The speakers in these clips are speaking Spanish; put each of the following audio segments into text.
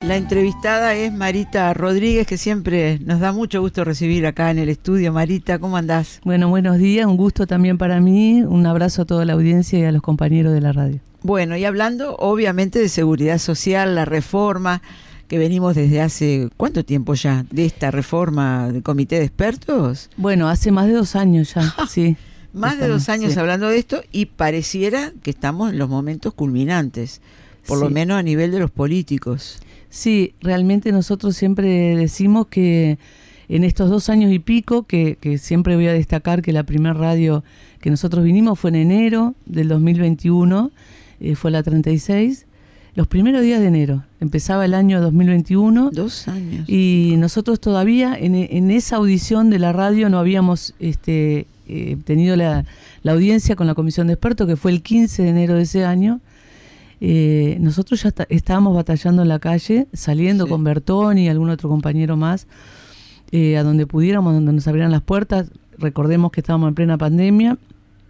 La entrevistada es Marita Rodríguez, que siempre nos da mucho gusto recibir acá en el estudio. Marita, ¿cómo andás? Bueno, buenos días, un gusto también para mí, un abrazo a toda la audiencia y a los compañeros de la radio. Bueno, y hablando obviamente de seguridad social, la reforma que venimos desde hace, ¿cuánto tiempo ya? ¿De esta reforma del comité de expertos? Bueno, hace más de 2 años ya, sí. Más de 2 años sí. Hablando de esto, y pareciera que estamos en los momentos culminantes, por lo menos a nivel de los políticos. Sí, realmente nosotros siempre decimos que en estos 2 años y pico, que siempre voy a destacar que la primera radio que nosotros vinimos fue en enero del 2021, fue la 36, los primeros días de enero, empezaba el año 2021. 2 años. Y nosotros todavía en esa audición de la radio no habíamos tenido la audiencia con la comisión de expertos, que fue el 15 de enero de ese año. Nosotros ya estábamos batallando en la calle, saliendo con Bertoni y algún otro compañero más, a donde pudiéramos, donde nos abrieran las puertas. Recordemos que estábamos en plena pandemia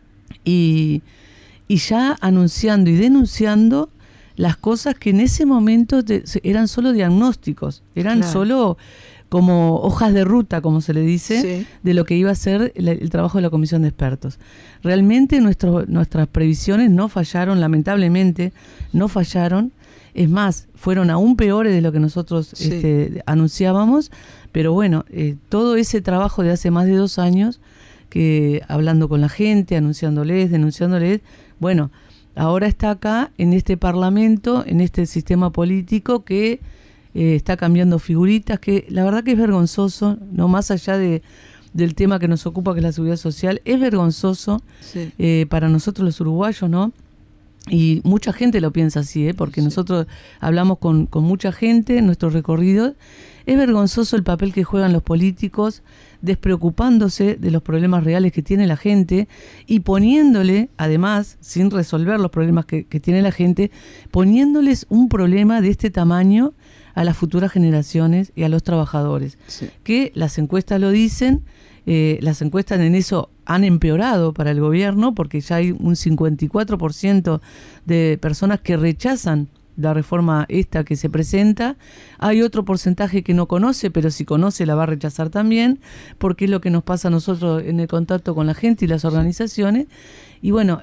y ya anunciando y denunciando las cosas que en ese momento eran solo diagnósticos, eran solo como hojas de ruta, como se le dice, de lo que iba a ser el trabajo de la comisión de expertos. Realmente nuestras previsiones no fallaron, lamentablemente no fallaron, es más, fueron aún peores de lo que nosotros anunciábamos, pero bueno, todo ese trabajo de hace más de 2 años, que hablando con la gente, anunciándoles, denunciándoles, bueno, ahora está acá en este parlamento, en este sistema político que está cambiando figuritas, que la verdad que es vergonzoso, no más allá del tema que nos ocupa, que es la seguridad social, es vergonzoso para nosotros los uruguayos, ¿no? Y mucha gente lo piensa así, porque nosotros hablamos con mucha gente en nuestros recorridos. Es vergonzoso el papel que juegan los políticos, despreocupándose de los problemas reales que tiene la gente y poniéndole, además, sin resolver los problemas que tiene la gente, poniéndoles un problema de este tamaño a las futuras generaciones y a los trabajadores. Que las encuestas lo dicen, las encuestas en eso han empeorado para el gobierno, porque ya hay un 54% de personas que rechazan la reforma esta que se presenta. Hay otro porcentaje que no conoce, pero si conoce la va a rechazar también, porque es lo que nos pasa a nosotros en el contacto con la gente y las organizaciones. Y bueno,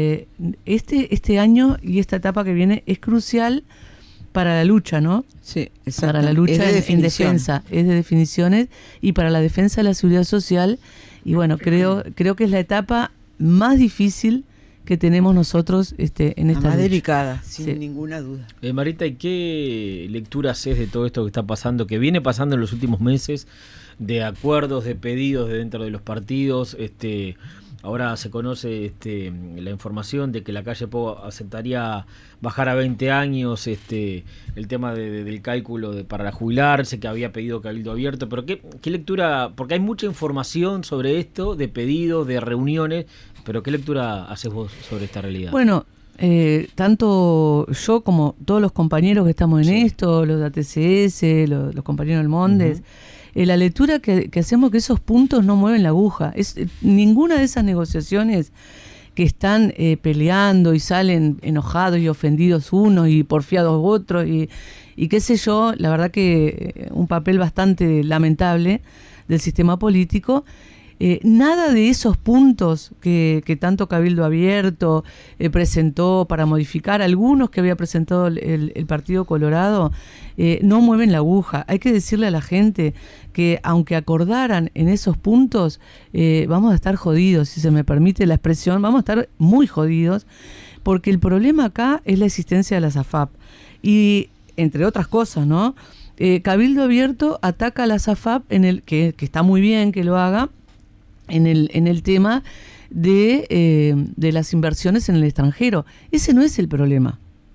este año y esta etapa que viene es crucial para la lucha, ¿no? Sí, exacto. Para la lucha en defensa, es de definiciones, y para la defensa de la seguridad social. Y bueno, creo que es la etapa más difícil que tenemos nosotros en esta lucha. Más delicada, sin ninguna duda. Marita, ¿y qué lectura haces de todo esto que está pasando, que viene pasando en los últimos meses, de acuerdos, de pedidos de dentro de los partidos? Ahora se conoce la información de que la calle Pou aceptaría bajar a 20 años el tema del cálculo para jubilarse, que había pedido Cabildo Abierto. Pero ¿qué lectura? Porque hay mucha información sobre esto, de pedidos, de reuniones, pero ¿qué lectura haces vos sobre esta realidad? Bueno, tanto yo como todos los compañeros que estamos en esto, los de ATCS, los compañeros del Mondes, la lectura que hacemos es que esos puntos no mueven la aguja. Ninguna de esas negociaciones que están peleando y salen enojados y ofendidos unos y porfiados otros y qué sé yo, la verdad que un papel bastante lamentable del sistema político. Nada de esos puntos que tanto Cabildo Abierto presentó para modificar, algunos que había presentado el Partido Colorado, no mueven la aguja. Hay que decirle a la gente que aunque acordaran en esos puntos, vamos a estar jodidos, si se me permite la expresión, vamos a estar muy jodidos, porque el problema acá es la existencia de las AFAP. Y entre otras cosas, ¿no? Cabildo Abierto ataca a las AFAP, que está muy bien que lo haga, en el tema de las inversiones en el extranjero. Ese no es el problema.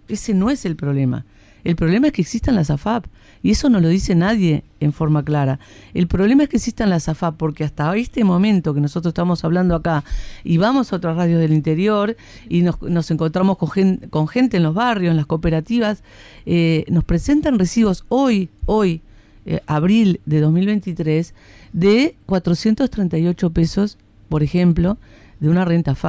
El problema es que existan las AFAP, y eso no lo dice nadie en forma clara. El problema es que existan las AFAP, porque hasta este momento que nosotros estamos hablando acá, y vamos a otras radios del interior, y nos encontramos con gente en los barrios, en las cooperativas, nos presentan recibos hoy, abril de 2023, de 438 pesos, por ejemplo, de una renta FAP.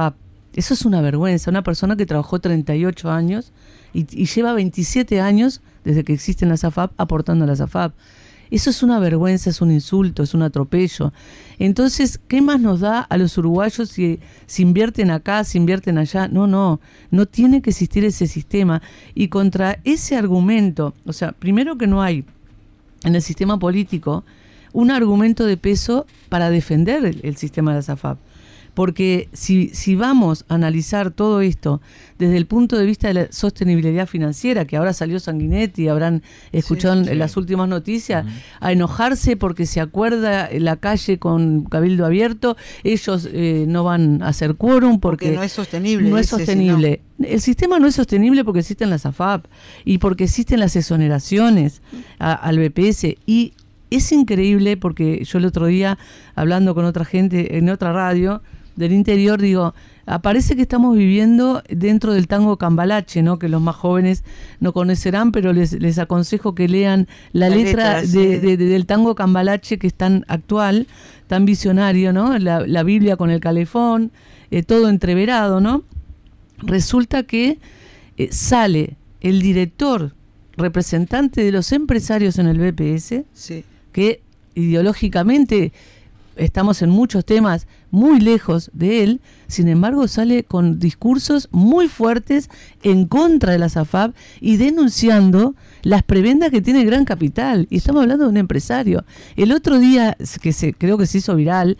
Eso es una vergüenza. Una persona que trabajó 38 años y lleva 27 años desde que existen las AFAP aportando a las AFAP. Eso es una vergüenza, es un insulto, es un atropello. Entonces, ¿qué más nos da a los uruguayos si invierten acá, si invierten allá? No tiene que existir ese sistema. Y contra ese argumento, o sea, primero que no hay en el sistema político un argumento de peso para defender el sistema de las AFAP. Porque si vamos a analizar todo esto desde el punto de vista de la sostenibilidad financiera, que ahora salió Sanguinetti, habrán escuchado en las últimas noticias, a enojarse porque se acuerda la calle con Cabildo Abierto, ellos no van a hacer quórum porque no es sostenible. No es sostenible. No. El sistema no es sostenible porque existen las AFAP y porque existen las exoneraciones al BPS. Y es increíble porque yo el otro día, hablando con otra gente en otra radio del interior, digo, aparece que estamos viviendo dentro del tango cambalache, ¿no? Que los más jóvenes no conocerán, pero les aconsejo que lean la letra del tango cambalache, que es tan actual, tan visionario, ¿no? La Biblia con el calefón, todo entreverado, ¿no? Resulta que sale el director representante de los empresarios en el BPS, que ideológicamente estamos en muchos temas muy lejos de él, sin embargo sale con discursos muy fuertes en contra de las AFAP y denunciando las prebendas que tiene el Gran Capital. Y estamos hablando de un empresario. El otro día, creo que se hizo viral,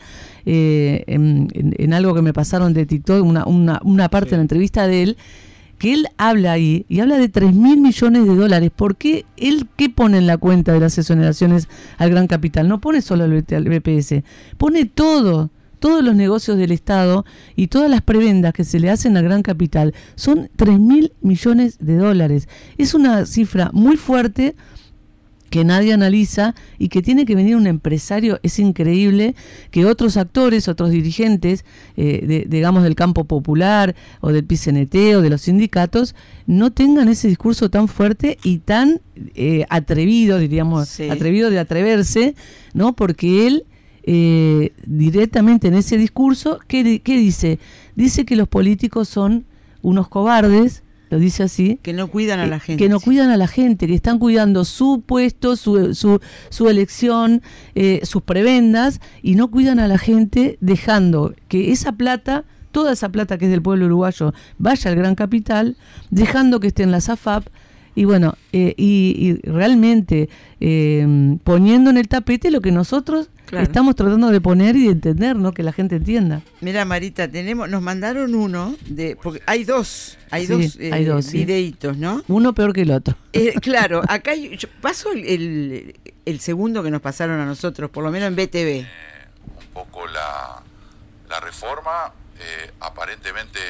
en algo que me pasaron de TikTok, una parte de la entrevista de él, que él habla ahí, y habla de 3.000 millones de dólares. ¿Por qué él qué pone en la cuenta de las exoneraciones al Gran Capital? No pone solo al BPS, pone todos los negocios del Estado y todas las prebendas que se le hacen al Gran Capital. Son 3.000 millones de dólares. Es una cifra muy fuerte que nadie analiza y que tiene que venir un empresario. Es increíble que otros actores, otros dirigentes, digamos del campo popular o del PCNT o de los sindicatos, no tengan ese discurso tan fuerte y tan atrevido, diríamos, atrevido de atreverse, ¿no? Porque él directamente en ese discurso, ¿qué dice? Dice que los políticos son unos cobardes, lo dice así. Que no cuidan a la gente. Que no cuidan a la gente, que están cuidando su puesto, su elección, sus prebendas, y no cuidan a la gente, dejando que esa plata, toda esa plata que es del pueblo uruguayo, vaya al Gran Capital, dejando que estén las AFAP, y bueno, y realmente poniendo en el tapete lo que nosotros estamos tratando de poner y de entender, ¿no? Que la gente entienda. Mira, Marita, nos mandaron uno porque hay dos videitos, ¿no? Uno peor que el otro. Claro, acá yo paso el segundo que nos pasaron a nosotros, por lo menos en BTV. Un poco la reforma, aparentemente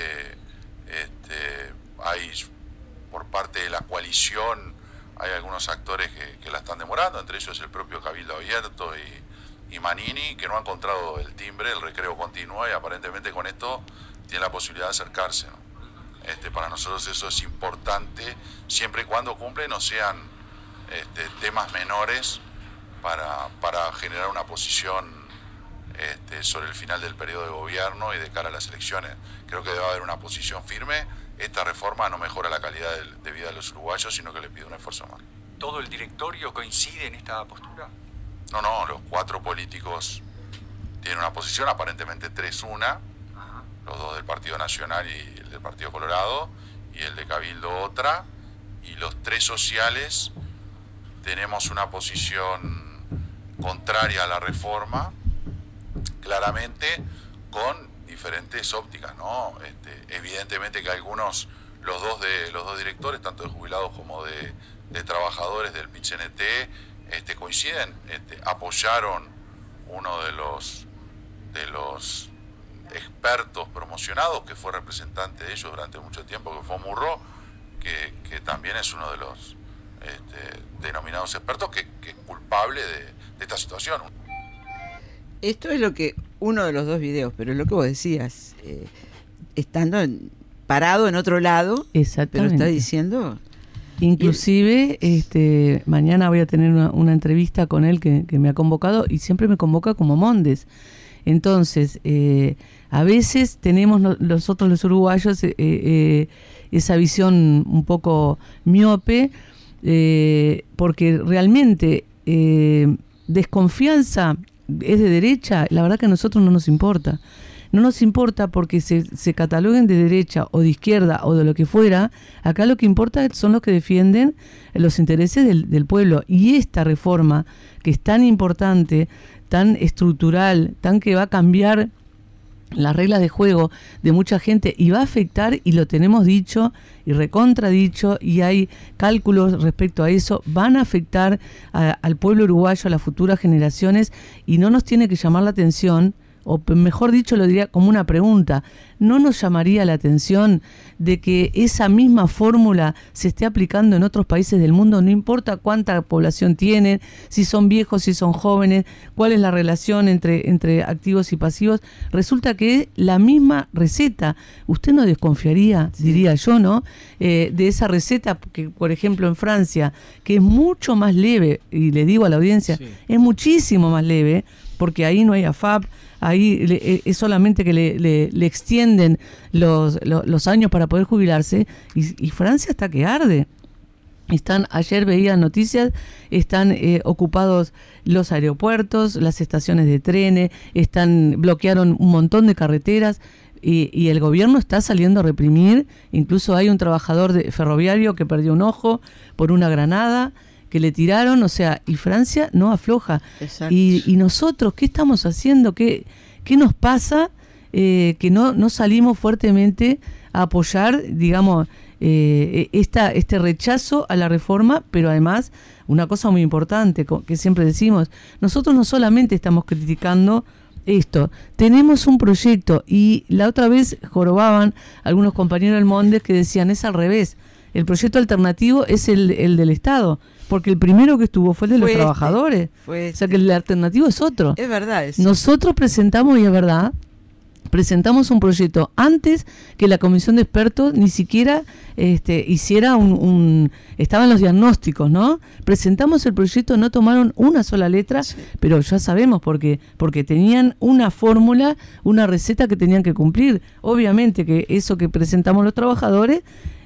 hay por parte de la coalición, hay algunos actores que la están demorando, entre ellos el propio Cabildo Abierto y Manini, que no ha encontrado el timbre, el recreo continúa, y aparentemente con esto tiene la posibilidad de acercarse, ¿no? Para nosotros eso es importante, siempre y cuando cumple, no sean temas menores para generar una posición sobre el final del periodo de gobierno y de cara a las elecciones. Creo que debe haber una posición firme. Esta reforma no mejora la calidad de vida de los uruguayos, sino que le pide un esfuerzo más. ¿Todo el directorio coincide en esta postura? No, los 4 políticos tienen una posición, aparentemente 3-1, los 2 del Partido Nacional y el del Partido Colorado, y el de Cabildo otra, y los 3 sociales tenemos una posición contraria a la reforma, claramente con diferentes ópticas, ¿no? Evidentemente que algunos, los dos directores, tanto de jubilados como de trabajadores del PIT-CNT, coinciden, apoyaron uno de los expertos promocionados que fue representante de ellos durante mucho tiempo, que fue Murro, que también es uno de los denominados expertos que es culpable de esta situación. Esto es uno de los 2 videos, pero es lo que vos decías, estando parado en otro lado, pero está diciendo... Inclusive, mañana voy a tener una entrevista con él que me ha convocado, y siempre me convoca como Mondes. Entonces, a veces tenemos nosotros los uruguayos esa visión un poco miope, porque realmente desconfianza es de derecha, la verdad que a nosotros no nos importa. No nos importa porque se cataloguen de derecha o de izquierda o de lo que fuera. Acá lo que importa son los que defienden los intereses del pueblo. Y esta reforma, que es tan importante, tan estructural, tan que va a cambiar las reglas de juego de mucha gente y va a afectar, y lo tenemos dicho y recontradicho, y hay cálculos respecto a eso, van a afectar al pueblo uruguayo, a las futuras generaciones, y no nos tiene que llamar la atención, o mejor dicho, lo diría como una pregunta, ¿no nos llamaría la atención de que esa misma fórmula se esté aplicando en otros países del mundo? No importa cuánta población tienen, si son viejos, si son jóvenes, cuál es la relación entre activos y pasivos. Resulta que es la misma receta. Usted no desconfiaría, diría yo, ¿no? De esa receta que, por ejemplo, en Francia, que es mucho más leve, y le digo a la audiencia, es muchísimo más leve, porque ahí no hay AFAP, ahí es solamente que le extienden los años para poder jubilarse, y Francia está que arde. Ayer veía noticias, están ocupados los aeropuertos, las estaciones de trenes, bloquearon un montón de carreteras, y el gobierno está saliendo a reprimir. Incluso hay un trabajador ferroviario que perdió un ojo por una granada que le tiraron, o sea, y Francia no afloja. Y nosotros, ¿qué estamos haciendo? ¿Qué nos pasa que no salimos fuertemente a apoyar, digamos, este rechazo a la reforma? Pero además, una cosa muy importante que siempre decimos, nosotros no solamente estamos criticando esto, tenemos un proyecto, y la otra vez jorobaban algunos compañeros del Mondes que decían, es al revés, el proyecto alternativo es el del Estado, porque el primero que estuvo fue el de los trabajadores. O sea que el alternativo es otro. Es verdad eso. Nosotros presentamos, y es verdad, presentamos un proyecto antes que la comisión de expertos ni siquiera hiciera estaban los diagnósticos, ¿no? Presentamos el proyecto, no tomaron una sola letra, pero ya sabemos porque tenían una fórmula, una receta que tenían que cumplir. Obviamente que eso que presentamos los trabajadores,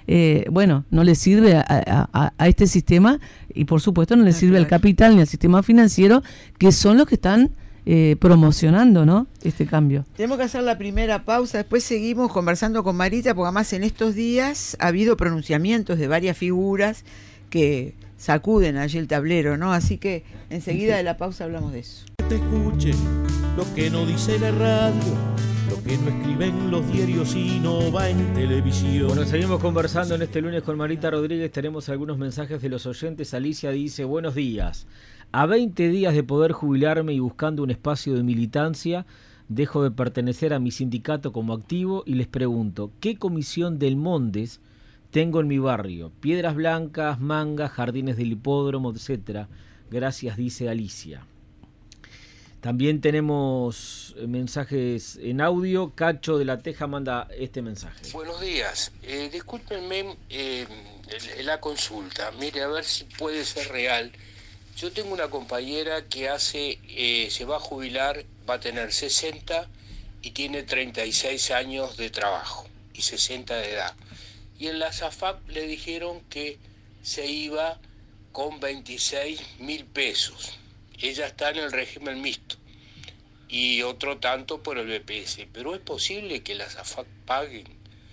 no le sirve a este sistema, y por supuesto no le sirve al capital ni al sistema financiero, que son los que están promocionando, ¿no?, este cambio. Tenemos que hacer la primera pausa, después seguimos conversando con Marita, porque además en estos días ha habido pronunciamientos de varias figuras que sacuden allí el tablero, ¿no? Así que enseguida de la pausa hablamos de eso. Te escuche lo que no dice la radio, lo que no escriben los diarios y no va en televisión. Bueno, seguimos conversando en este lunes con Marita Rodríguez. Tenemos algunos mensajes de los oyentes. Alicia dice, buenos días. A 20 días de poder jubilarme y buscando un espacio de militancia, dejo de pertenecer a mi sindicato como activo y les pregunto, ¿qué comisión del Mondes tengo en mi barrio? Piedras Blancas, Mangas, Jardines del Hipódromo, etcétera. Gracias, dice Alicia. También tenemos mensajes en audio. Cacho de La Teja manda este mensaje. Buenos días. Discúlpenme la consulta. Mire, a ver si puede ser real. Yo tengo una compañera que se va a jubilar, va a tener 60 y tiene 36 años de trabajo y 60 de edad. Y en la SAFAP le dijeron que se iba con 26.000 pesos. Ella está en el régimen mixto y otro tanto por el BPS. Pero ¿es posible que las AFAP paguen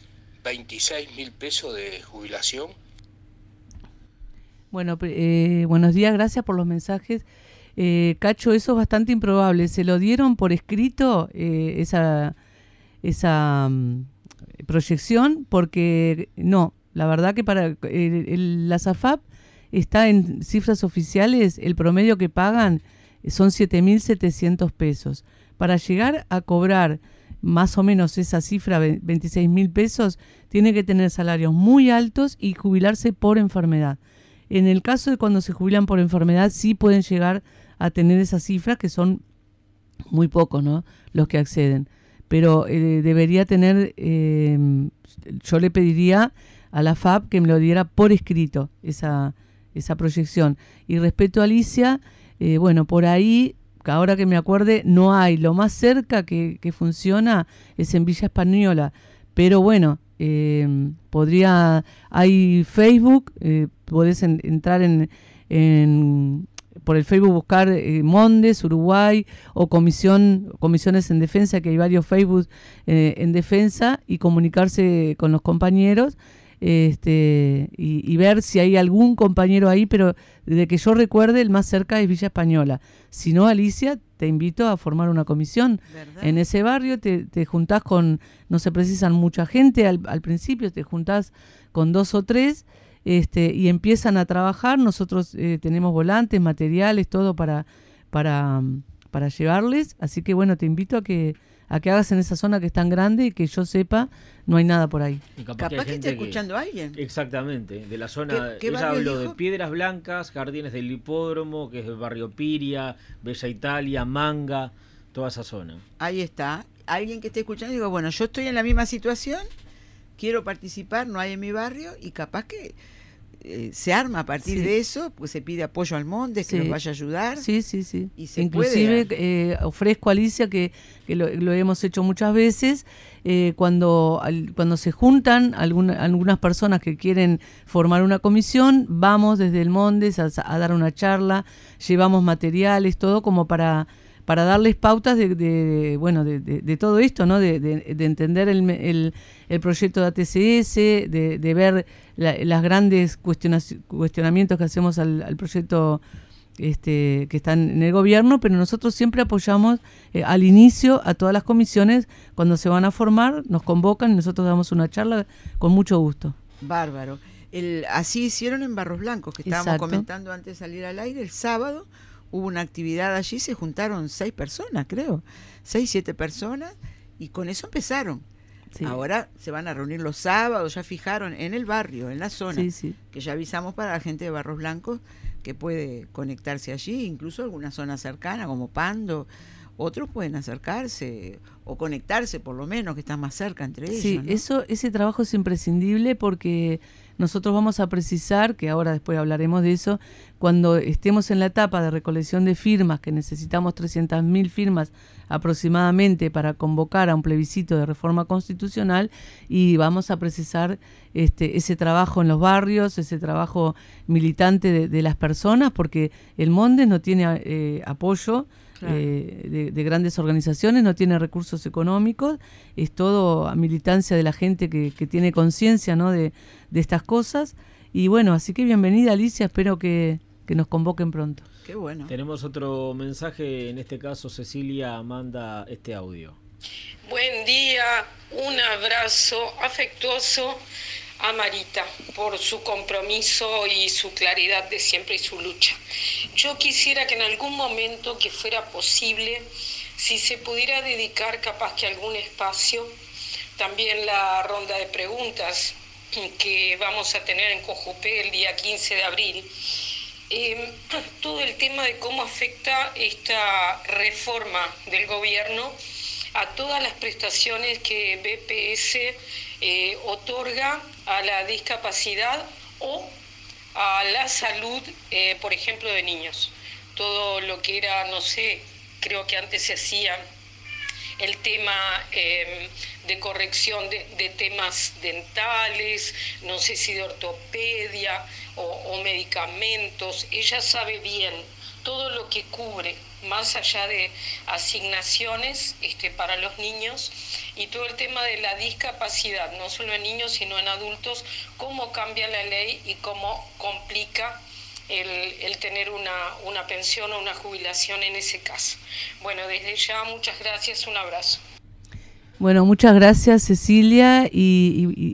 26.000 pesos de jubilación? Bueno, buenos días, gracias por los mensajes. Cacho, eso es bastante improbable. ¿Se lo dieron por escrito esa proyección? Porque no, la verdad que para la SAFAP está en cifras oficiales, el promedio que pagan son 7.700 pesos. Para llegar a cobrar más o menos esa cifra, 26.000 pesos, tiene que tener salarios muy altos y jubilarse por enfermedad. En el caso de cuando se jubilan por enfermedad, sí pueden llegar a tener esas cifras, que son muy pocos, ¿no?, los que acceden. Pero debería tener, yo le pediría a la FAP que me lo diera por escrito, esa proyección. Y respecto a Alicia, por ahí ahora que me acuerde, no hay. Lo más cerca que funciona es en Villa Española. Pero bueno, hay Facebook, podés entrar por el Facebook buscar Mondes, Uruguay, o Comisiones en Defensa, que hay varios Facebook en defensa, y comunicarse con los compañeros y ver si hay algún compañero ahí, pero desde que yo recuerde el más cerca es Villa Española. Si no, Alicia, te invito a formar una comisión. ¿Verdad? En ese barrio te juntás no se precisan mucha gente al principio, te juntás con 2 o 3 y empiezan a trabajar. Nosotros tenemos volantes, materiales, todo para llevarles, así que bueno, te invito a que hagas en esa zona que es tan grande y que yo sepa, no hay nada por ahí. Y capaz que esté escuchando a alguien. Exactamente, de la zona. ¿Qué ella habló dijo? de Piedras Blancas, Jardines del Hipódromo, que es el barrio Piria, Bella Italia, Manga, toda esa zona. Ahí está. Alguien que esté escuchando y digo, bueno, yo estoy en la misma situación, quiero participar, no hay en mi barrio, y capaz que se arma a partir de eso, pues se pide apoyo al Mondes, que nos vaya a ayudar. Sí. Y se inclusive ofrezco a Alicia, que lo hemos hecho muchas veces, cuando se juntan algunas personas que quieren formar una comisión, vamos desde el Mondes a dar una charla, llevamos materiales, todo como para darles pautas de todo esto, ¿no? De entender el proyecto de ATCS, de ver las grandes cuestionamientos que hacemos al proyecto que están en el gobierno, pero nosotros siempre apoyamos al inicio a todas las comisiones. Cuando se van a formar, nos convocan y nosotros damos una charla con mucho gusto. Bárbaro. Así hicieron en Barros Blancos, que estábamos comentando antes de salir al aire. El sábado hubo una actividad allí, se juntaron 6 personas, creo, 6, 7 personas, y con eso empezaron. Sí. Ahora se van a reunir los sábados, ya fijaron, en el barrio, en la zona, que ya avisamos para la gente de Barros Blancos que puede conectarse allí, incluso alguna zona cercana como Pando. Otros pueden acercarse o conectarse, por lo menos, que están más cerca entre ellos. Sí, ¿no? Ese trabajo es imprescindible, porque nosotros vamos a precisar, que ahora después hablaremos de eso, cuando estemos en la etapa de recolección de firmas, que necesitamos 300.000 firmas aproximadamente para convocar a un plebiscito de reforma constitucional, y vamos a precisar ese trabajo en los barrios, ese trabajo militante de las personas, porque el Mondes no tiene apoyo. Claro. De grandes organizaciones, no tiene recursos económicos, es todo a militancia de la gente que tiene conciencia, ¿no? de estas cosas. Y bueno, así que bienvenida, Alicia, espero que nos convoquen pronto. Qué bueno. Tenemos otro mensaje, en este caso Cecilia manda este audio. Buen día, un abrazo afectuoso a Marita por su compromiso y su claridad de siempre y su lucha. Yo quisiera que en algún momento que fuera posible, si se pudiera dedicar capaz que algún espacio, también la ronda de preguntas que vamos a tener en Cojupé el día 15 de abril, todo el tema de cómo afecta esta reforma del gobierno a todas las prestaciones que BPS otorga a la discapacidad o a la salud, por ejemplo, de niños. Todo lo que era, no sé, creo que antes se hacía el tema de corrección de temas dentales, no sé si de ortopedia o medicamentos. Ella sabe bien todo lo que cubre, más allá de asignaciones para los niños, y todo el tema de la discapacidad, no solo en niños sino en adultos, cómo cambia la ley y cómo complica el tener una pensión o una jubilación en ese caso. Bueno, desde ya muchas gracias, un abrazo. Bueno, muchas gracias, Cecilia, y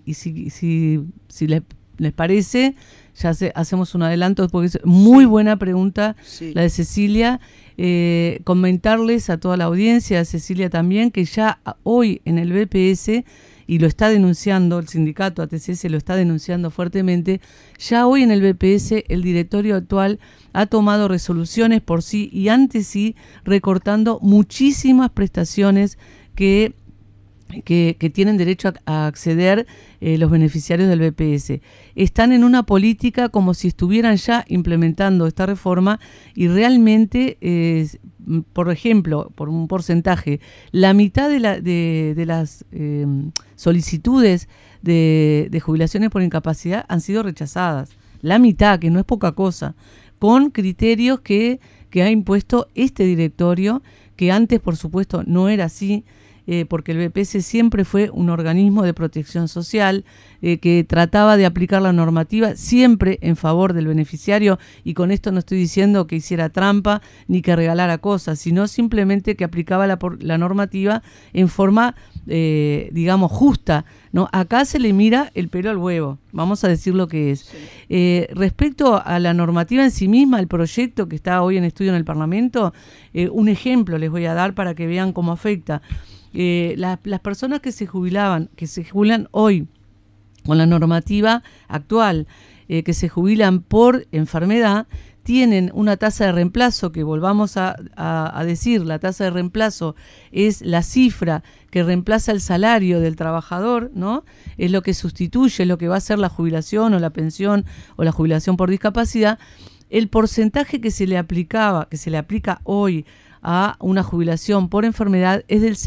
si les parece, ya hacemos un adelanto, porque es muy buena pregunta la de Cecilia. Comentarles a toda la audiencia, a Cecilia también, que ya hoy en el BPS, y lo está denunciando el sindicato ATCS, lo está denunciando fuertemente, ya hoy en el BPS el directorio actual ha tomado resoluciones por sí y ante sí, recortando muchísimas prestaciones que que tienen derecho a acceder los beneficiarios del BPS. Están en una política como si estuvieran ya implementando esta reforma y realmente, por ejemplo, por un porcentaje, la mitad de las solicitudes de jubilaciones por incapacidad han sido rechazadas. La mitad, que no es poca cosa, con criterios que ha impuesto este directorio, que antes, por supuesto, no era así, porque el BPS siempre fue un organismo de protección social que trataba de aplicar la normativa siempre en favor del beneficiario, y con esto no estoy diciendo que hiciera trampa ni que regalara cosas, sino simplemente que aplicaba la normativa en forma, digamos, justa, ¿no? Acá se le mira el pelo al huevo, vamos a decir lo que es. Sí. Respecto a la normativa en sí misma, el proyecto que está hoy en estudio en el Parlamento, un ejemplo les voy a dar para que vean cómo afecta. Las personas que se jubilan hoy con la normativa actual, que se jubilan por enfermedad, tienen una tasa de reemplazo, que volvamos a decir, la tasa de reemplazo es la cifra que reemplaza el salario del trabajador, ¿no? Es lo que sustituye, es lo que va a ser la jubilación o la pensión o la jubilación por discapacidad. El porcentaje que se le aplica hoy a una jubilación por enfermedad es del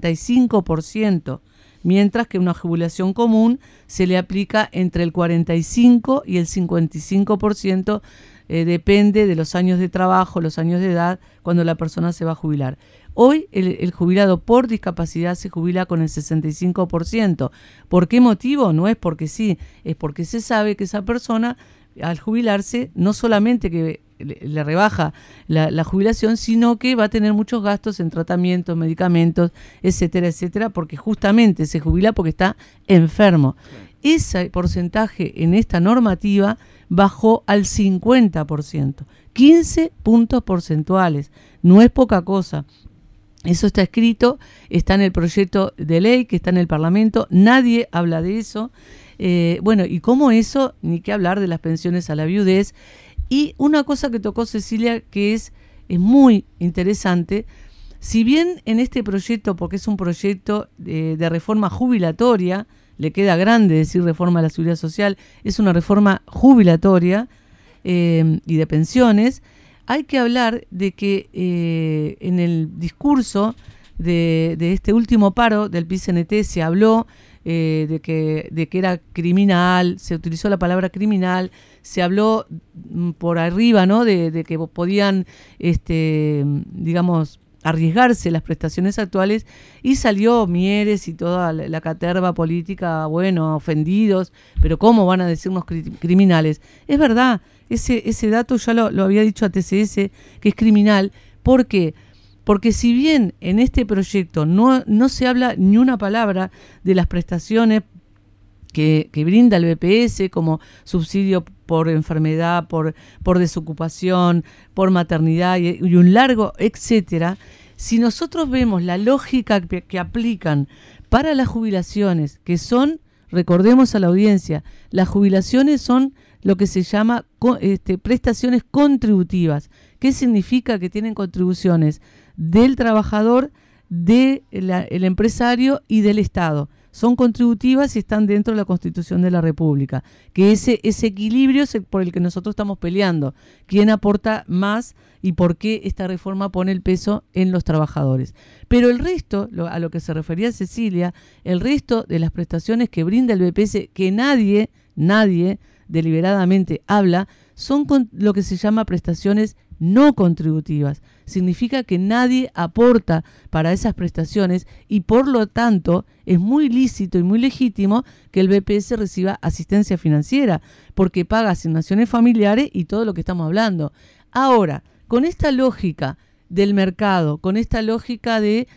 65%, mientras que una jubilación común se le aplica entre el 45 y el 55%, depende de los años de trabajo, los años de edad, cuando la persona se va a jubilar. Hoy el jubilado por discapacidad se jubila con el 65%. ¿Por qué motivo? No es porque sí, es porque se sabe que esa persona, al jubilarse, no solamente que le rebaja la jubilación, sino que va a tener muchos gastos en tratamientos, medicamentos, etcétera, etcétera, porque justamente se jubila porque está enfermo. Ese porcentaje en esta normativa bajó al 50%, 15 puntos porcentuales, no es poca cosa. Eso está escrito, está en el proyecto de ley que está en el Parlamento, nadie habla de eso. Bueno, y como eso, ni que hablar de las pensiones a la viudez. Y una cosa que tocó Cecilia, que es muy interesante, si bien en este proyecto, porque es un proyecto de reforma jubilatoria, le queda grande decir reforma de la seguridad social, es una reforma jubilatoria y de pensiones, hay que hablar de que en el discurso de este último paro del PIT-CNT se habló de que era criminal, se utilizó la palabra criminal, se habló por arriba, ¿no? de que podían, digamos, arriesgarse las prestaciones actuales, y salió Mieres y toda la caterva política, bueno, ofendidos, pero ¿cómo van a decirnos criminales? Es verdad, ese dato ya lo había dicho a TCS, que es criminal. ¿Por qué? Porque si bien en este proyecto no se habla ni una palabra de las prestaciones que brinda el BPS, como subsidio por enfermedad, por desocupación, por maternidad y un largo etcétera, si nosotros vemos la lógica que aplican para las jubilaciones, que son, recordemos a la audiencia, las jubilaciones son lo que se llama prestaciones contributivas. ¿Qué significa? Que tienen contribuciones del trabajador, del empresario y del Estado. Son contributivas y están dentro de la Constitución de la República. Que ese equilibrio es por el que nosotros estamos peleando. ¿Quién aporta más y por qué esta reforma pone el peso en los trabajadores? Pero el resto, a lo que se refería Cecilia, el resto de las prestaciones que brinda el BPS, que nadie deliberadamente habla, son lo que se llama prestaciones no contributivas. Significa que nadie aporta para esas prestaciones y por lo tanto es muy lícito y muy legítimo que el BPS reciba asistencia financiera, porque paga asignaciones familiares y todo lo que estamos hablando. Ahora, con esta lógica del mercado, con esta lógica de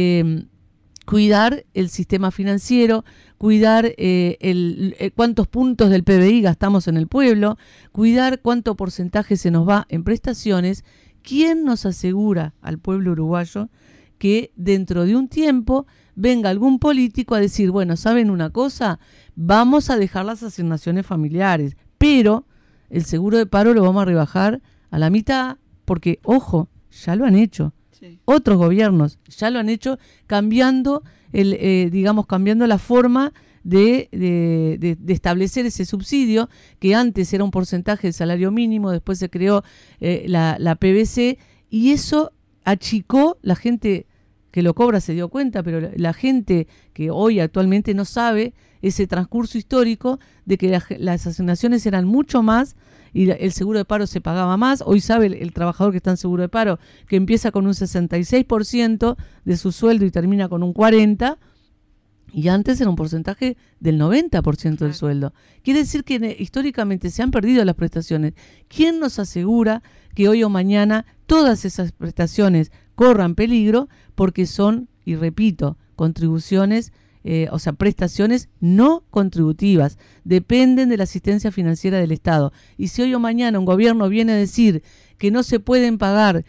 cuidar el sistema financiero, cuidar cuántos puntos del PBI gastamos en el pueblo, cuidar cuánto porcentaje se nos va en prestaciones, ¿quién nos asegura al pueblo uruguayo que dentro de un tiempo venga algún político a decir, bueno, ¿saben una cosa? Vamos a dejar las asignaciones familiares, pero el seguro de paro lo vamos a rebajar a la mitad, porque, ojo, ya lo han hecho. Otros gobiernos ya lo han hecho cambiando cambiando la forma de establecer ese subsidio, que antes era un porcentaje del salario mínimo, después se creó la PBC, y eso achicó. La gente que lo cobra se dio cuenta, pero la gente que hoy actualmente no sabe ese transcurso histórico de que las asignaciones eran mucho más y el seguro de paro se pagaba más. Hoy sabe el trabajador que está en seguro de paro que empieza con un 66% de su sueldo y termina con un 40%, y antes era un porcentaje del 90% del sueldo. Quiere decir que históricamente se han perdido las prestaciones. ¿Quién nos asegura que hoy o mañana todas esas prestaciones corran peligro? Porque son, y repito, contribuciones, prestaciones no contributivas, dependen de la asistencia financiera del Estado. Y si hoy o mañana un gobierno viene a decir que no se pueden pagar,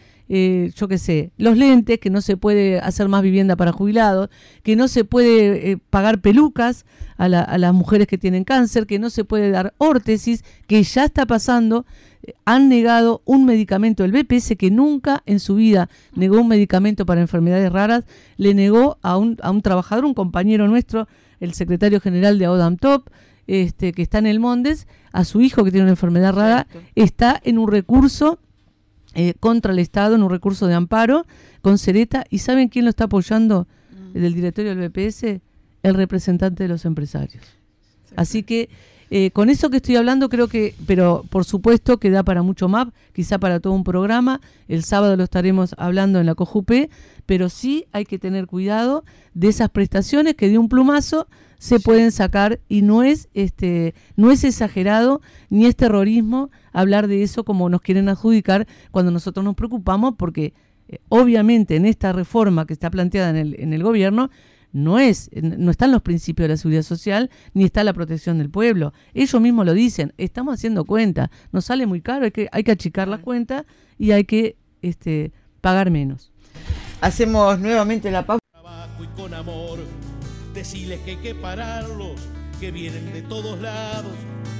los lentes, que no se puede hacer más vivienda para jubilados, que no se puede pagar pelucas a las mujeres que tienen cáncer, que no se puede dar órtesis, que ya está pasando. Han negado un medicamento, el BPS, que nunca en su vida negó un medicamento para enfermedades raras, le negó a un trabajador, un compañero nuestro, el secretario general de AODAMTOP, que está en el Mondes, a su hijo que tiene una enfermedad rara, está en un recurso contra el Estado, en un recurso de amparo con Cereta. ¿Y saben quién lo está apoyando del directorio del BPS? El representante de los empresarios. Así que con eso que estoy hablando creo que, pero por supuesto que da para mucho más, quizá para todo un programa. El sábado lo estaremos hablando en la COJUP, pero sí hay que tener cuidado de esas prestaciones que de un plumazo se pueden sacar, y no es exagerado ni es terrorismo hablar de eso como nos quieren adjudicar cuando nosotros nos preocupamos, porque obviamente en esta reforma que está planteada en el gobierno no están los principios de la seguridad social ni está la protección del pueblo. Ellos mismos lo dicen, estamos haciendo cuenta, nos sale muy caro, hay que achicar la cuenta y hay que pagar menos. Hacemos nuevamente la pausa. Trabajo y con amor, decirles que hay que pararlos, que vienen de todos lados.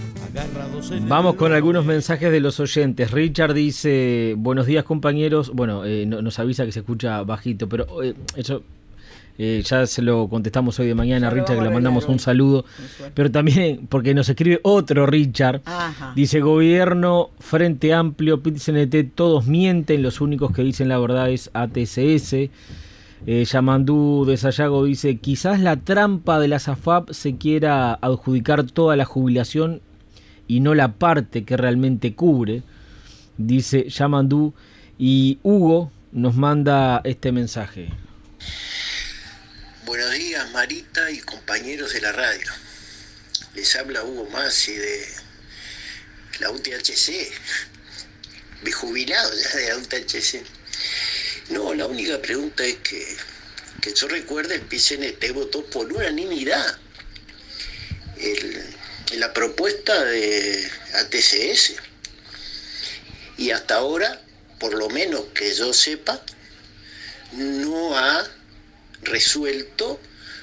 Vamos con algunos mensajes de los oyentes. Richard dice: buenos días, compañeros. Bueno, nos avisa que se escucha bajito, pero eso ya se lo contestamos hoy de mañana a Richard, que le mandamos un saludo. Pero también porque nos escribe otro Richard. Ajá. Dice: gobierno, Frente Amplio, PIT-CNT, todos mienten, los únicos que dicen la verdad es ATCS. Yamandú de Sayago dice: quizás la trampa de la SAFAP se quiera adjudicar toda la jubilación y no la parte que realmente cubre, dice Yamandú. Y Hugo nos manda este mensaje. Buenos días, Marita y compañeros de la radio. Les habla Hugo Massi de la UTHC, de jubilado ya de la UTHC. No, la única pregunta es que yo recuerde, el PCNT votó por unanimidad la propuesta de ATCS, y hasta ahora, por lo menos que yo sepa, no ha resuelto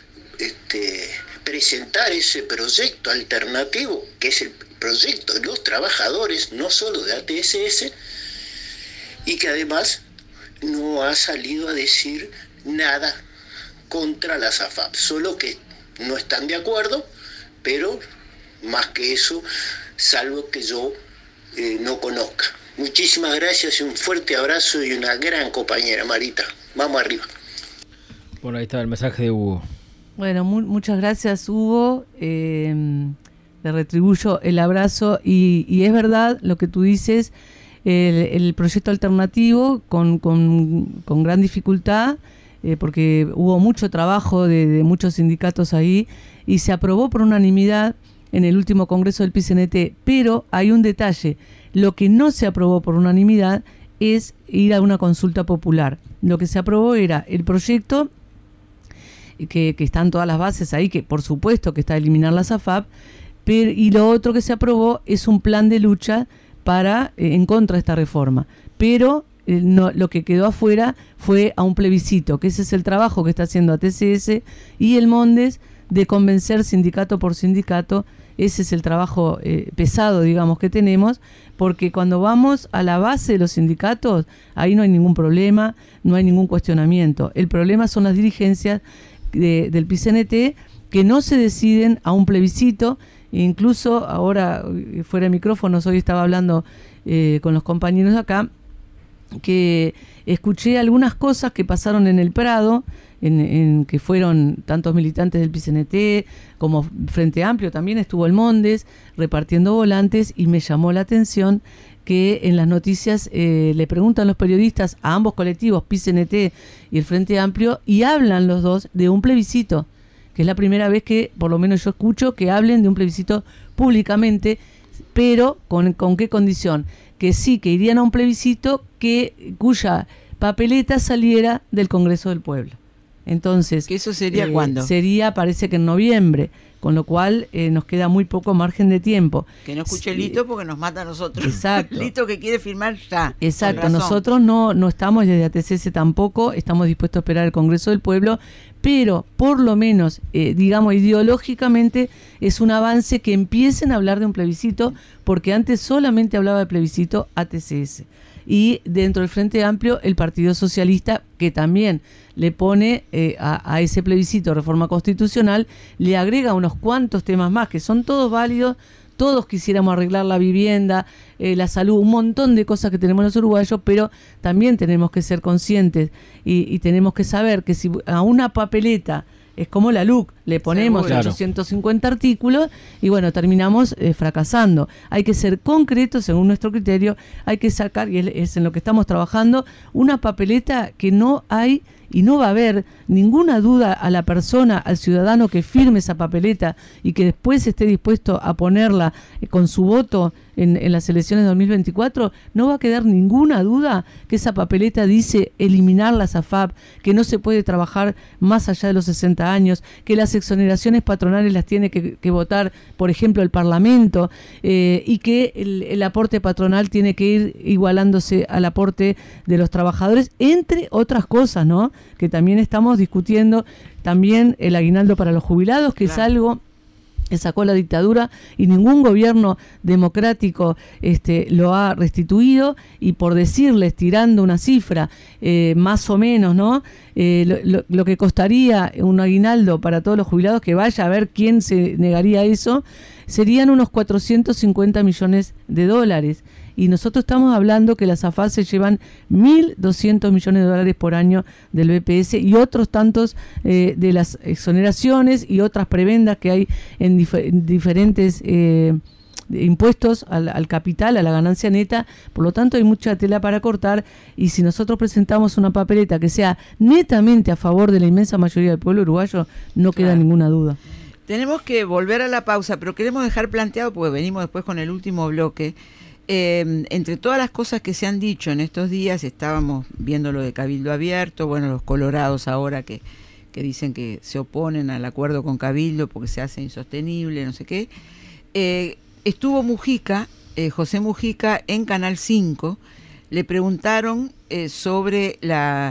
presentar ese proyecto alternativo, que es el proyecto de los trabajadores, no solo de ATCS, y que además no ha salido a decir nada contra la SAFAP, solo que no están de acuerdo, pero más que eso, salvo que yo no conozca. Muchísimas gracias y un fuerte abrazo, y una gran compañera, Marita. Vamos arriba. Bueno, ahí está el mensaje de Hugo. Bueno, muchas gracias, Hugo. Le retribuyo el abrazo, y es verdad lo que tú dices. El proyecto alternativo con gran dificultad, porque hubo mucho trabajo de muchos sindicatos ahí, y se aprobó por unanimidad en el último congreso del PCNT, pero hay un detalle: lo que no se aprobó por unanimidad es ir a una consulta popular. Lo que se aprobó era el proyecto, que están todas las bases ahí, que por supuesto que está eliminar la SAFAP, y lo otro que se aprobó es un plan de lucha en contra de esta reforma, pero lo que quedó afuera fue a un plebiscito, que ese es el trabajo que está haciendo ATCS y el Mondes, de convencer sindicato por sindicato ese es el trabajo pesado, digamos, que tenemos, porque cuando vamos a la base de los sindicatos, ahí no hay ningún problema, no hay ningún cuestionamiento. El problema son las dirigencias del PCNT que no se deciden a un plebiscito. Incluso ahora, fuera de micrófonos, hoy estaba hablando con los compañeros de acá, que escuché algunas cosas que pasaron en el Prado, en que fueron tantos militantes del PCNT como Frente Amplio, también estuvo el Mondes repartiendo volantes, y me llamó la atención que en las noticias le preguntan los periodistas a ambos colectivos, PCNT y el Frente Amplio, y hablan los dos de un plebiscito, que es la primera vez que, por lo menos yo escucho, que hablen de un plebiscito públicamente, pero ¿con qué condición? Que sí, que irían a un plebiscito cuya papeleta saliera del Congreso del Pueblo. Entonces, ¿que eso sería cuándo? Sería, parece que en noviembre, con lo cual nos queda muy poco margen de tiempo. Que no escuche Lito porque nos mata a nosotros. Exacto. Lito que quiere firmar ya. Exacto, nosotros no estamos desde ATCS tampoco, estamos dispuestos a esperar el Congreso del Pueblo, pero por lo menos, digamos, ideológicamente es un avance que empiecen a hablar de un plebiscito, porque antes solamente hablaba de plebiscito ATCS. Y dentro del Frente Amplio, el Partido Socialista, que también le pone a ese plebiscito reforma constitucional, le agrega unos cuantos temas más, que son todos válidos. Todos quisiéramos arreglar la vivienda, la salud, un montón de cosas que tenemos los uruguayos, pero también tenemos que ser conscientes y tenemos que saber que si a una papeleta, es como la LUC, le ponemos 850 artículos y bueno, terminamos fracasando. Hay que ser concretos según nuestro criterio, hay que sacar, y es en lo que estamos trabajando, una papeleta que no hay y no va a haber ninguna duda a la persona, al ciudadano que firme esa papeleta y que después esté dispuesto a ponerla con su voto en las elecciones de 2024, no va a quedar ninguna duda que esa papeleta dice eliminar la SAFAP, que no se puede trabajar más allá de los 60 años, que las exoneraciones patronales las tiene que votar, por ejemplo, el Parlamento, y que el aporte patronal tiene que ir igualándose al aporte de los trabajadores, entre otras cosas, ¿no?, que también estamos discutiendo. También el aguinaldo para los jubilados, que es algo que sacó la dictadura y ningún gobierno democrático lo ha restituido, y por decirles, tirando una cifra, más o menos, ¿no?, lo que costaría un aguinaldo para todos los jubilados, que vaya a ver quién se negaría a eso, serían unos 450 millones de dólares. Y nosotros estamos hablando que las AFAP se llevan 1.200 millones de dólares por año del BPS y otros tantos de las exoneraciones y otras prebendas que hay en diferentes impuestos al capital, a la ganancia neta. Por lo tanto, hay mucha tela para cortar, y si nosotros presentamos una papeleta que sea netamente a favor de la inmensa mayoría del pueblo uruguayo, no queda ninguna duda. Tenemos que volver a la pausa, pero queremos dejar planteado, porque venimos después con el último bloque, entre todas las cosas que se han dicho en estos días, estábamos viendo lo de Cabildo Abierto, bueno, los colorados ahora que dicen que se oponen al acuerdo con Cabildo porque se hace insostenible, no sé qué. Estuvo Mujica, José Mujica, en Canal 5, le preguntaron sobre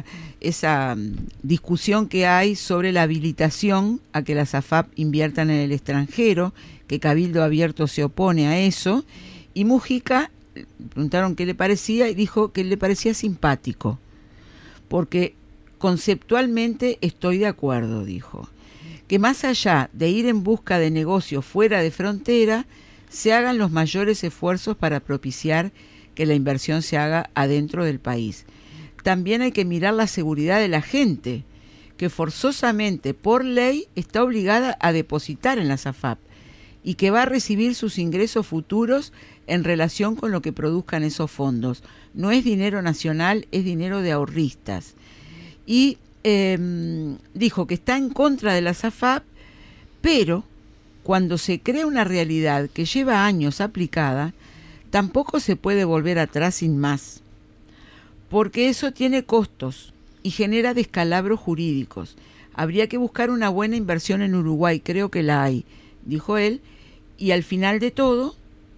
esa discusión que hay sobre la habilitación a que las AFAP inviertan en el extranjero, que Cabildo Abierto se opone a eso. Y Mujica, preguntaron qué le parecía y dijo que le parecía simpático, porque conceptualmente estoy de acuerdo, dijo. Que más allá de ir en busca de negocios fuera de frontera, se hagan los mayores esfuerzos para propiciar que la inversión se haga adentro del país. También hay que mirar la seguridad de la gente, que forzosamente por ley está obligada a depositar en la SAFAP y que va a recibir sus ingresos futuros en relación con lo que produzcan esos fondos. No es dinero nacional, es dinero de ahorristas. Y dijo que está en contra de la SAFAP, pero cuando se crea una realidad que lleva años aplicada, tampoco se puede volver atrás sin más, porque eso tiene costos y genera descalabros jurídicos. Habría que buscar una buena inversión en Uruguay, creo que la hay, dijo él, y al final de todo,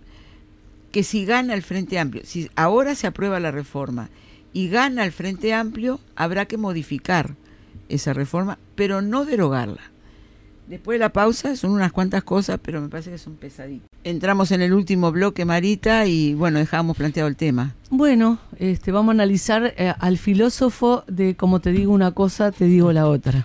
que si gana el Frente Amplio, si ahora se aprueba la reforma y gana el Frente Amplio, habrá que modificar esa reforma, pero no derogarla. Después de la pausa son unas cuantas cosas, pero me parece que son pesaditas. Entramos en el último bloque, Marita, y bueno, dejábamos planteado el tema. Bueno, vamos a analizar al filósofo de como te digo una cosa, te digo la otra.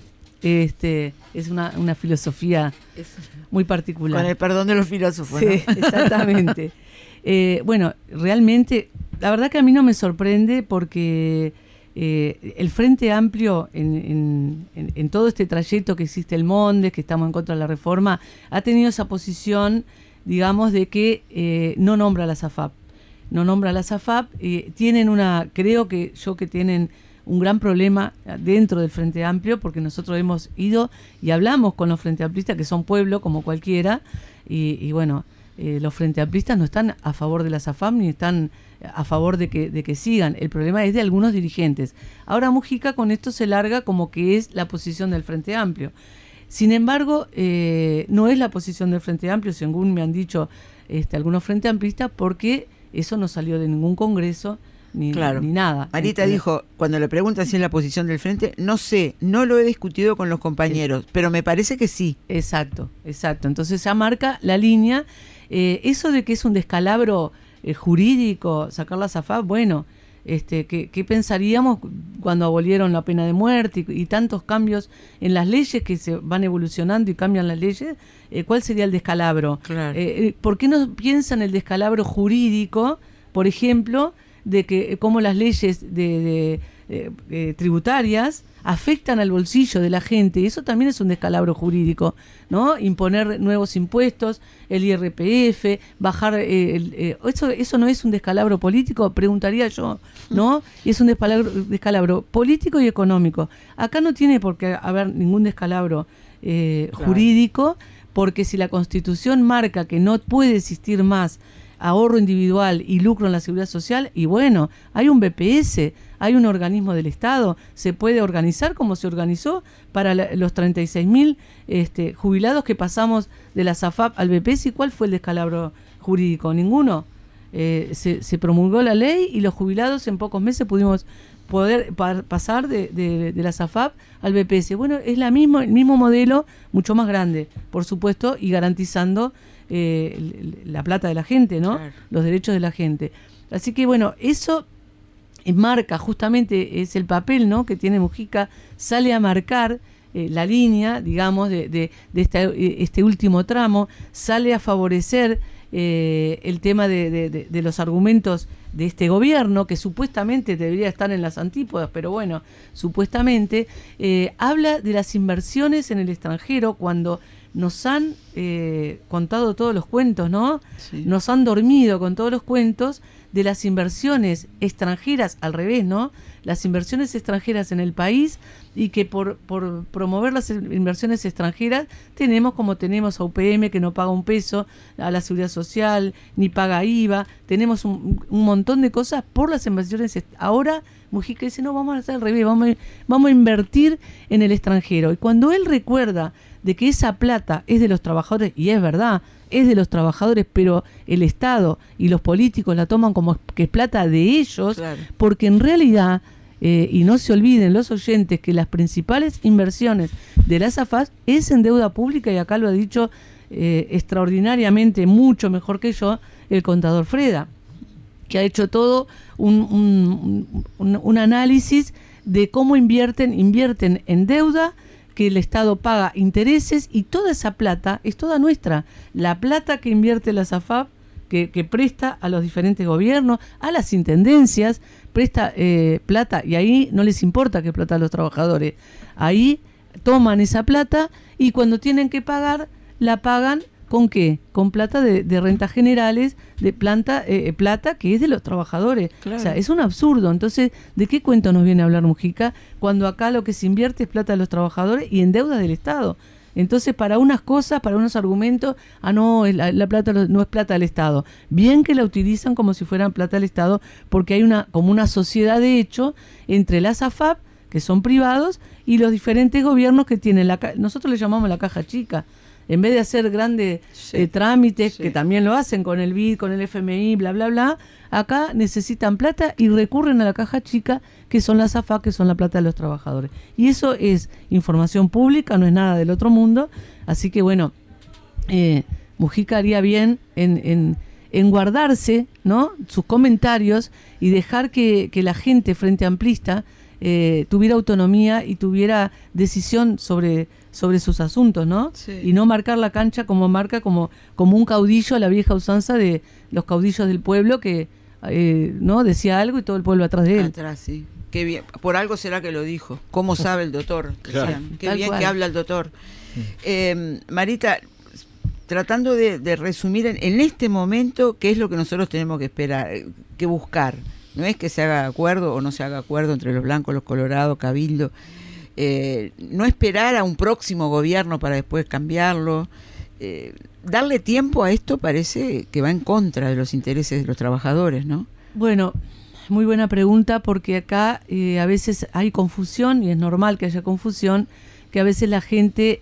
Es una filosofía muy particular. Con el perdón de los filósofos, sí, ¿no? Exactamente. Bueno, realmente, la verdad que a mí no me sorprende porque el Frente Amplio en todo este trayecto que existe el Mondes, que estamos en contra de la reforma, ha tenido esa posición, digamos, de que no nombra a la SAFAP. No nombra a la SAFAP. Tienen creo que tienen un gran problema dentro del Frente Amplio, porque nosotros hemos ido y hablamos con los Frente Amplistas, que son pueblo como cualquiera, y bueno, los Frente Amplistas no están a favor de la SAFAP ni están a favor de que sigan. El problema es de algunos dirigentes. Ahora Mujica con esto se larga como que es la posición del Frente Amplio. Sin embargo, no es la posición del Frente Amplio, según me han dicho algunos Frente Amplistas, porque eso no salió de ningún congreso ni nada. Marita dijo, cuando le preguntan si es la posición del Frente, no sé, no lo he discutido con los compañeros, pero me parece que sí. Exacto. Entonces ya marca la línea. Eso de que es un descalabro jurídico sacar la SAFAP, bueno, ¿qué pensaríamos cuando abolieron la pena de muerte y tantos cambios en las leyes que se van evolucionando y cambian las leyes? ¿Cuál sería el descalabro? Claro. ¿Por qué no piensan el descalabro jurídico, por ejemplo, de que cómo las leyes tributarias afectan al bolsillo de la gente? Y eso también es un descalabro jurídico, ¿no? Imponer nuevos impuestos, el IRPF, bajar eso no es un descalabro político, preguntaría yo, ¿no? Y es un descalabro político y económico. Acá no tiene por qué haber ningún descalabro jurídico, porque si la Constitución marca que no puede existir más ahorro individual y lucro en la seguridad social, y bueno, hay un BPS, hay un organismo del Estado, se puede organizar como se organizó para los 36.000 jubilados que pasamos de la SAFAP al BPS. ¿Y cuál fue el descalabro jurídico? Ninguno. Se promulgó la ley y los jubilados en pocos meses pudimos pasar de la SAFAP al BPS. Bueno, es el mismo modelo, mucho más grande, por supuesto, y garantizando la plata de la gente, ¿no? Claro. Los derechos de la gente. Así que bueno, eso marca justamente, es el papel, ¿no?, que tiene Mujica, sale a marcar la línea, digamos, de este último tramo, sale a favorecer el tema de los argumentos de este gobierno, que supuestamente debería estar en las antípodas, pero bueno, supuestamente habla de las inversiones en el extranjero cuando nos han contado todos los cuentos, ¿no? Sí. Nos han dormido con todos los cuentos de las inversiones extranjeras, al revés, ¿no? Las inversiones extranjeras en el país, y que por promover las inversiones extranjeras tenemos a UPM, que no paga un peso a la seguridad social, ni paga IVA, tenemos un montón de cosas por las inversiones. Ahora Mujica dice, no, vamos a hacer al revés, vamos a invertir en el extranjero. Y cuando él recuerda de que esa plata es de los trabajadores, y es verdad, es de los trabajadores, pero el Estado y los políticos la toman como que es plata de ellos, claro. Porque en realidad, y no se olviden los oyentes, que las principales inversiones de la SAFAP es en deuda pública, y acá lo ha dicho extraordinariamente, mucho mejor que yo, el contador Freda, que ha hecho todo un análisis de cómo invierten en deuda, que el Estado paga intereses, y toda esa plata es toda nuestra. La plata que invierte la SAFAP, que presta a los diferentes gobiernos, a las intendencias, presta plata, y ahí no les importa que plata a los trabajadores. Ahí toman esa plata, y cuando tienen que pagar, la pagan ¿con qué? Con plata de rentas generales, de plata que es de los trabajadores. Claro. O sea, es un absurdo. Entonces, ¿de qué cuento nos viene a hablar Mujica cuando acá lo que se invierte es plata de los trabajadores y en deuda del Estado? Entonces, para unas cosas, para unos argumentos, no, la plata no es plata del Estado. Bien que la utilizan como si fueran plata del Estado, porque hay como una sociedad de hecho entre la SAFAP, que son privados, y los diferentes gobiernos que tienen nosotros le llamamos la caja chica. En vez de hacer grandes trámites, que también lo hacen con el BID, con el FMI, bla, bla, bla, acá necesitan plata y recurren a la caja chica, que son las AFAP, que son la plata de los trabajadores. Y eso es información pública, no es nada del otro mundo. Así que bueno, Mujica haría bien en guardarse, ¿no?, sus comentarios y dejar que la gente frente amplista tuviera autonomía y tuviera decisión sobre sus asuntos, ¿no? Sí. Y no marcar la cancha como marca como un caudillo a la vieja usanza de los caudillos del pueblo que no decía algo y todo el pueblo atrás de él. Atrás, sí. Qué bien. Por algo será que lo dijo. ¿Cómo sabe el doctor? Claro. Qué bien que habla el doctor. Marita, tratando de resumir en este momento qué es lo que nosotros tenemos que esperar, que buscar. No es que se haga acuerdo o no se haga acuerdo entre los blancos, los colorados, Cabildo. No esperar a un próximo gobierno para después cambiarlo. Darle tiempo a esto parece que va en contra de los intereses de los trabajadores, ¿no? Bueno, muy buena pregunta, porque acá a veces hay confusión, y es normal que haya confusión, que a veces la gente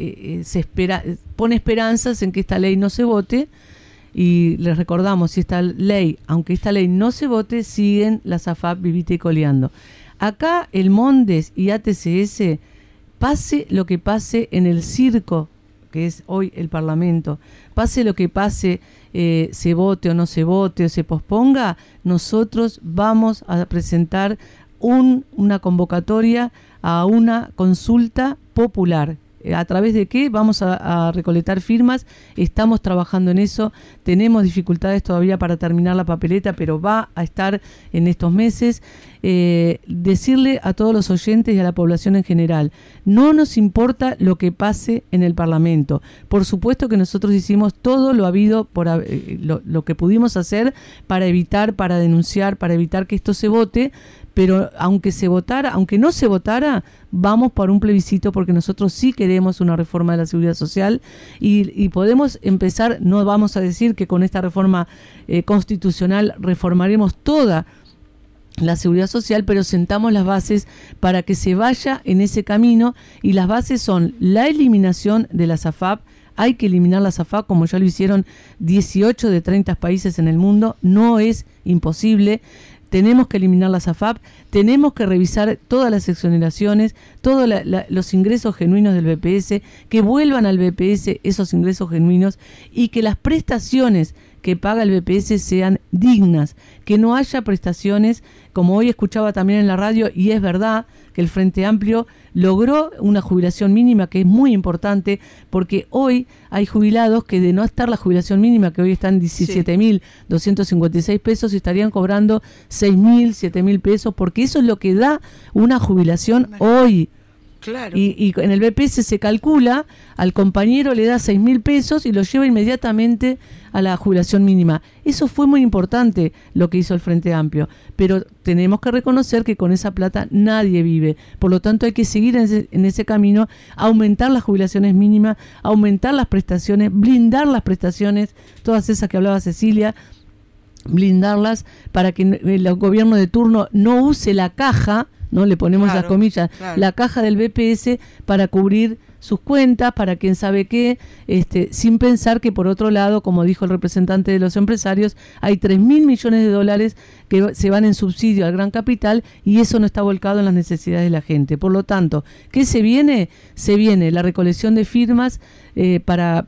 pone esperanzas en que esta ley no se vote. Y les recordamos, si esta ley, aunque esta ley no se vote, siguen las AFAP vivite y coleando. Acá el Mondes y ATCS, pase lo que pase en el circo, que es hoy el Parlamento, pase lo que pase, se vote o no se vote o se posponga, nosotros vamos a presentar una convocatoria a una consulta popular. ¿A través de qué? Vamos a recolectar firmas, estamos trabajando en eso, tenemos dificultades todavía para terminar la papeleta, pero va a estar en estos meses. Decirle a todos los oyentes y a la población en general, no nos importa lo que pase en el Parlamento. Por supuesto que nosotros hicimos todo lo habido, lo que pudimos hacer para evitar, para denunciar, para evitar que esto se vote, pero aunque no se votara, vamos por un plebiscito, porque nosotros sí queremos una reforma de la seguridad social y podemos empezar. No vamos a decir que con esta reforma constitucional reformaremos toda la seguridad social, pero sentamos las bases para que se vaya en ese camino, y las bases son la eliminación de las AFAP. Hay que eliminar las AFAP, como ya lo hicieron 18 de 30 países en el mundo, no es imposible. Tenemos que eliminar las AFAP, tenemos que revisar todas las exoneraciones, todos los ingresos genuinos del BPS, que vuelvan al BPS esos ingresos genuinos, y que las prestaciones que paga el BPS sean dignas, que no haya prestaciones, como hoy escuchaba también en la radio, y es verdad que el Frente Amplio logró una jubilación mínima, que es muy importante, porque hoy hay jubilados que, de no estar la jubilación mínima, que hoy están 17.256 pesos, estarían cobrando 6.000, 7.000 pesos, porque eso es lo que da una jubilación hoy. Claro. Y en el BPS se calcula, al compañero le da 6.000 pesos y lo lleva inmediatamente a la jubilación mínima. Eso fue muy importante lo que hizo el Frente Amplio, pero tenemos que reconocer que con esa plata nadie vive. Por lo tanto, hay que seguir en ese camino, aumentar las jubilaciones mínimas, aumentar las prestaciones, blindar las prestaciones, todas esas que hablaba Cecilia, blindarlas para que el gobierno de turno no use la caja, ¿no? Le ponemos las comillas, la caja del BPS para cubrir sus cuentas, para quién sabe qué, sin pensar que por otro lado, como dijo el representante de los empresarios, hay 3.000 millones de dólares que se van en subsidio al gran capital, y eso no está volcado en las necesidades de la gente. Por lo tanto, ¿qué se viene? Se viene la recolección de firmas para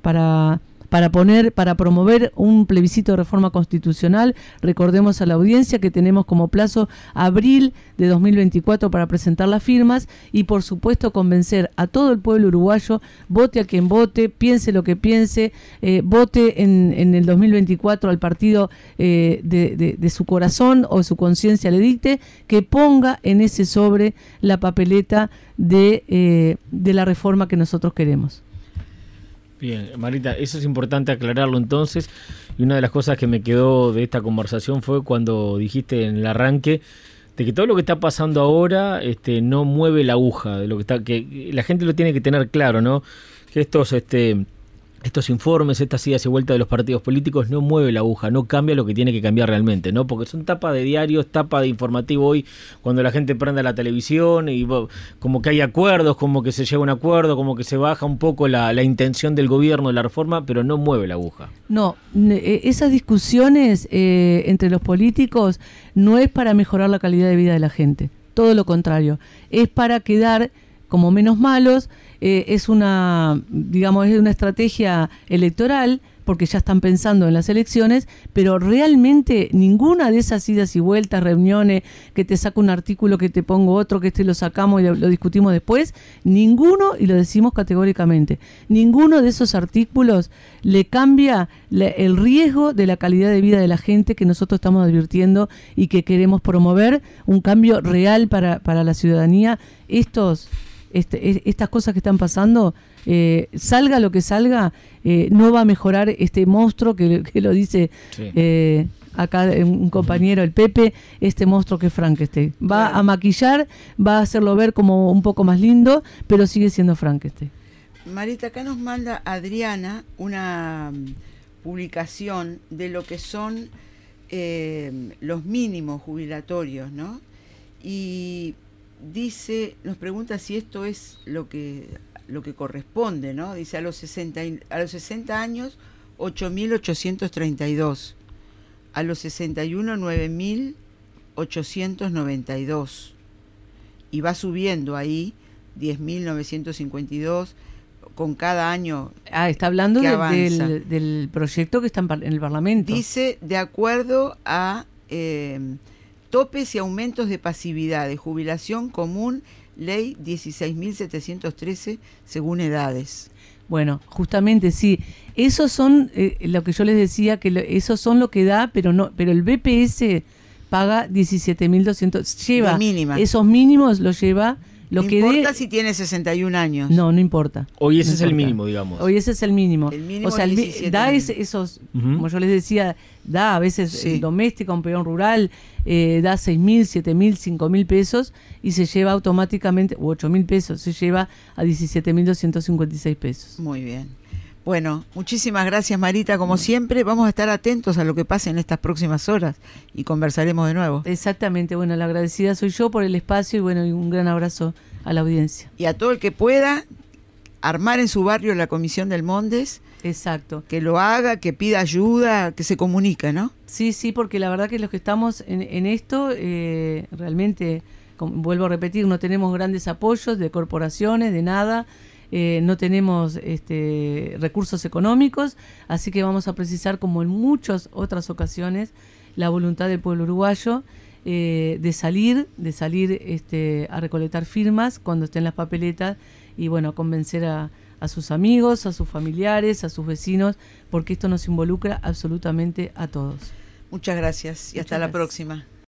promover un plebiscito de reforma constitucional. Recordemos a la audiencia que tenemos como plazo abril de 2024 para presentar las firmas, y por supuesto convencer a todo el pueblo uruguayo, vote a quien vote, piense lo que piense, vote en el 2024 al partido de su corazón o su conciencia le dicte, que ponga en ese sobre la papeleta de la reforma que nosotros queremos. Bien, Marita, eso es importante aclararlo entonces, y una de las cosas que me quedó de esta conversación fue cuando dijiste en el arranque de que todo lo que está pasando ahora no mueve la aguja de lo que está, que la gente lo tiene que tener claro, ¿no? Que estos estos informes, estas idas y vueltas de los partidos políticos no mueve la aguja, no cambia lo que tiene que cambiar realmente, ¿no? Porque son tapas de diarios, tapa de informativo hoy, cuando la gente prende la televisión y como que hay acuerdos, como que se llega a un acuerdo, como que se baja un poco la intención del gobierno de la reforma, pero no mueve la aguja. No, esas discusiones entre los políticos no es para mejorar la calidad de vida de la gente, todo lo contrario, es para quedar como menos malos. Es una estrategia electoral, porque ya están pensando en las elecciones, pero realmente ninguna de esas idas y vueltas, reuniones, que te saco un artículo, que te pongo otro, que lo sacamos y lo discutimos después, ninguno, y lo decimos categóricamente, ninguno de esos artículos le cambia el riesgo de la calidad de vida de la gente que nosotros estamos advirtiendo y que queremos promover un cambio real para la ciudadanía. Estas cosas que están pasando, salga lo que salga, no va a mejorar este monstruo que lo dice acá un compañero, el Pepe, este monstruo que es Frankenstein. Va a maquillar, va a hacerlo ver como un poco más lindo, pero sigue siendo Frankenstein. Marita, acá nos manda Adriana una publicación de lo que son los mínimos jubilatorios, ¿no? Y dice, nos pregunta si esto es lo que corresponde, ¿no? Dice a los 60 años 8.832, a los 61 9.892 y va subiendo ahí 10.952 con cada año. Está hablando del proyecto que está en el Parlamento. Dice de acuerdo a topes y aumentos de pasividad de jubilación común, ley 16.713 según edades. Bueno, justamente sí, esos son lo que yo les decía, que esos son lo que da, pero el BPS paga 17.200, lleva esos mínimos, los lleva. No importa si tiene 61 años. No importa. Hoy ese es el mínimo, digamos. Hoy ese es el mínimo. O sea, da esos, como yo les decía, da a veces el doméstico, un peón rural, da 6.000, 7.000, 5.000 pesos y se lleva automáticamente, u 8.000 pesos, se lleva a 17.256 pesos. Muy bien. Bueno, muchísimas gracias, Marita, como siempre. Vamos a estar atentos a lo que pase en estas próximas horas y conversaremos de nuevo. Exactamente, bueno, la agradecida soy yo por el espacio y un gran abrazo a la audiencia. Y a todo el que pueda armar en su barrio la Comisión del Mondes. Exacto. Que lo haga, que pida ayuda, que se comunique, ¿no? Sí, porque la verdad que los que estamos en esto, realmente, vuelvo a repetir, no tenemos grandes apoyos de corporaciones, de nada. No tenemos recursos económicos, así que vamos a precisar, como en muchas otras ocasiones, la voluntad del pueblo uruguayo de salir a recolectar firmas cuando estén las papeletas y bueno, a convencer a sus amigos, a sus familiares, a sus vecinos, porque esto nos involucra absolutamente a todos. Muchas gracias y hasta la próxima.